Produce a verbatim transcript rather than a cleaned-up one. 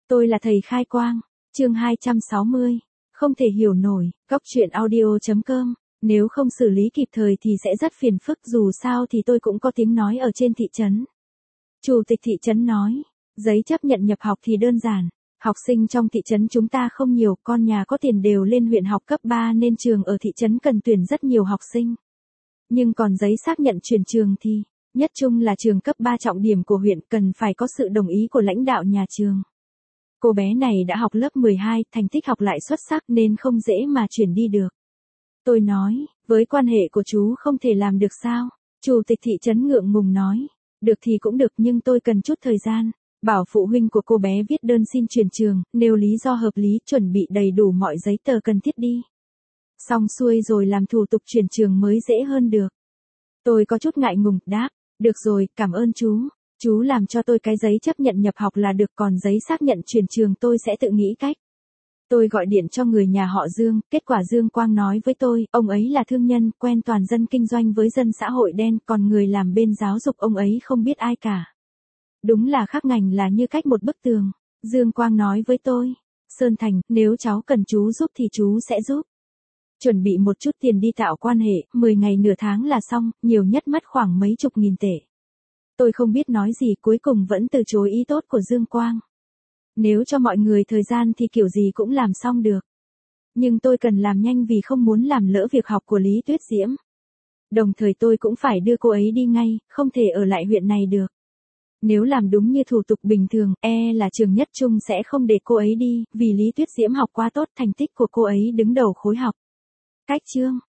Tôi là thầy khai quang, chương hai trăm sáu mươi, không thể hiểu nổi, góc truyện audio chấm com, nếu không xử lý kịp thời thì sẽ rất phiền phức, dù sao thì tôi cũng có tiếng nói ở trên thị trấn. Chủ tịch thị trấn nói, giấy chấp nhận nhập học thì đơn giản, học sinh trong thị trấn chúng ta không nhiều, con nhà có tiền đều lên huyện học cấp ba nên trường ở thị trấn cần tuyển rất nhiều học sinh. Nhưng còn giấy xác nhận chuyển trường thì, nhất trung là trường cấp ba trọng điểm của huyện, cần phải có sự đồng ý của lãnh đạo nhà trường. Cô bé này đã học lớp mười hai, thành tích học lại xuất sắc nên không dễ mà chuyển đi được. Tôi nói, với quan hệ của chú không thể làm được sao? Chủ tịch thị trấn ngượng ngùng nói, được thì cũng được nhưng tôi cần chút thời gian. Bảo phụ huynh của cô bé viết đơn xin chuyển trường, nêu lý do hợp lý, chuẩn bị đầy đủ mọi giấy tờ cần thiết đi. Xong xuôi rồi làm thủ tục chuyển trường mới dễ hơn được. Tôi có chút ngại ngùng, đáp, được rồi, cảm ơn chú. Chú làm cho tôi cái giấy chấp nhận nhập học là được, còn giấy xác nhận chuyển trường tôi sẽ tự nghĩ cách. Tôi gọi điện cho người nhà họ Dương, kết quả Dương Quang nói với tôi, ông ấy là thương nhân, quen toàn dân kinh doanh với dân xã hội đen, còn người làm bên giáo dục ông ấy không biết ai cả. Đúng là khác ngành là như cách một bức tường. Dương Quang nói với tôi, Sơn Thành, nếu cháu cần chú giúp thì chú sẽ giúp. Chuẩn bị một chút tiền đi tạo quan hệ, mười ngày nửa tháng là xong, nhiều nhất mất khoảng mấy chục nghìn tệ. Tôi không biết nói gì, cuối cùng vẫn từ chối ý tốt của Dương Quang. Nếu cho mọi người thời gian thì kiểu gì cũng làm xong được. Nhưng tôi cần làm nhanh vì không muốn làm lỡ việc học của Lý Tuyết Diễm. Đồng thời tôi cũng phải đưa cô ấy đi ngay, không thể ở lại huyện này được. Nếu làm đúng như thủ tục bình thường, e là trường nhất trung sẽ không để cô ấy đi, vì Lý Tuyết Diễm học quá tốt, thành tích của cô ấy đứng đầu khối học. Cách chương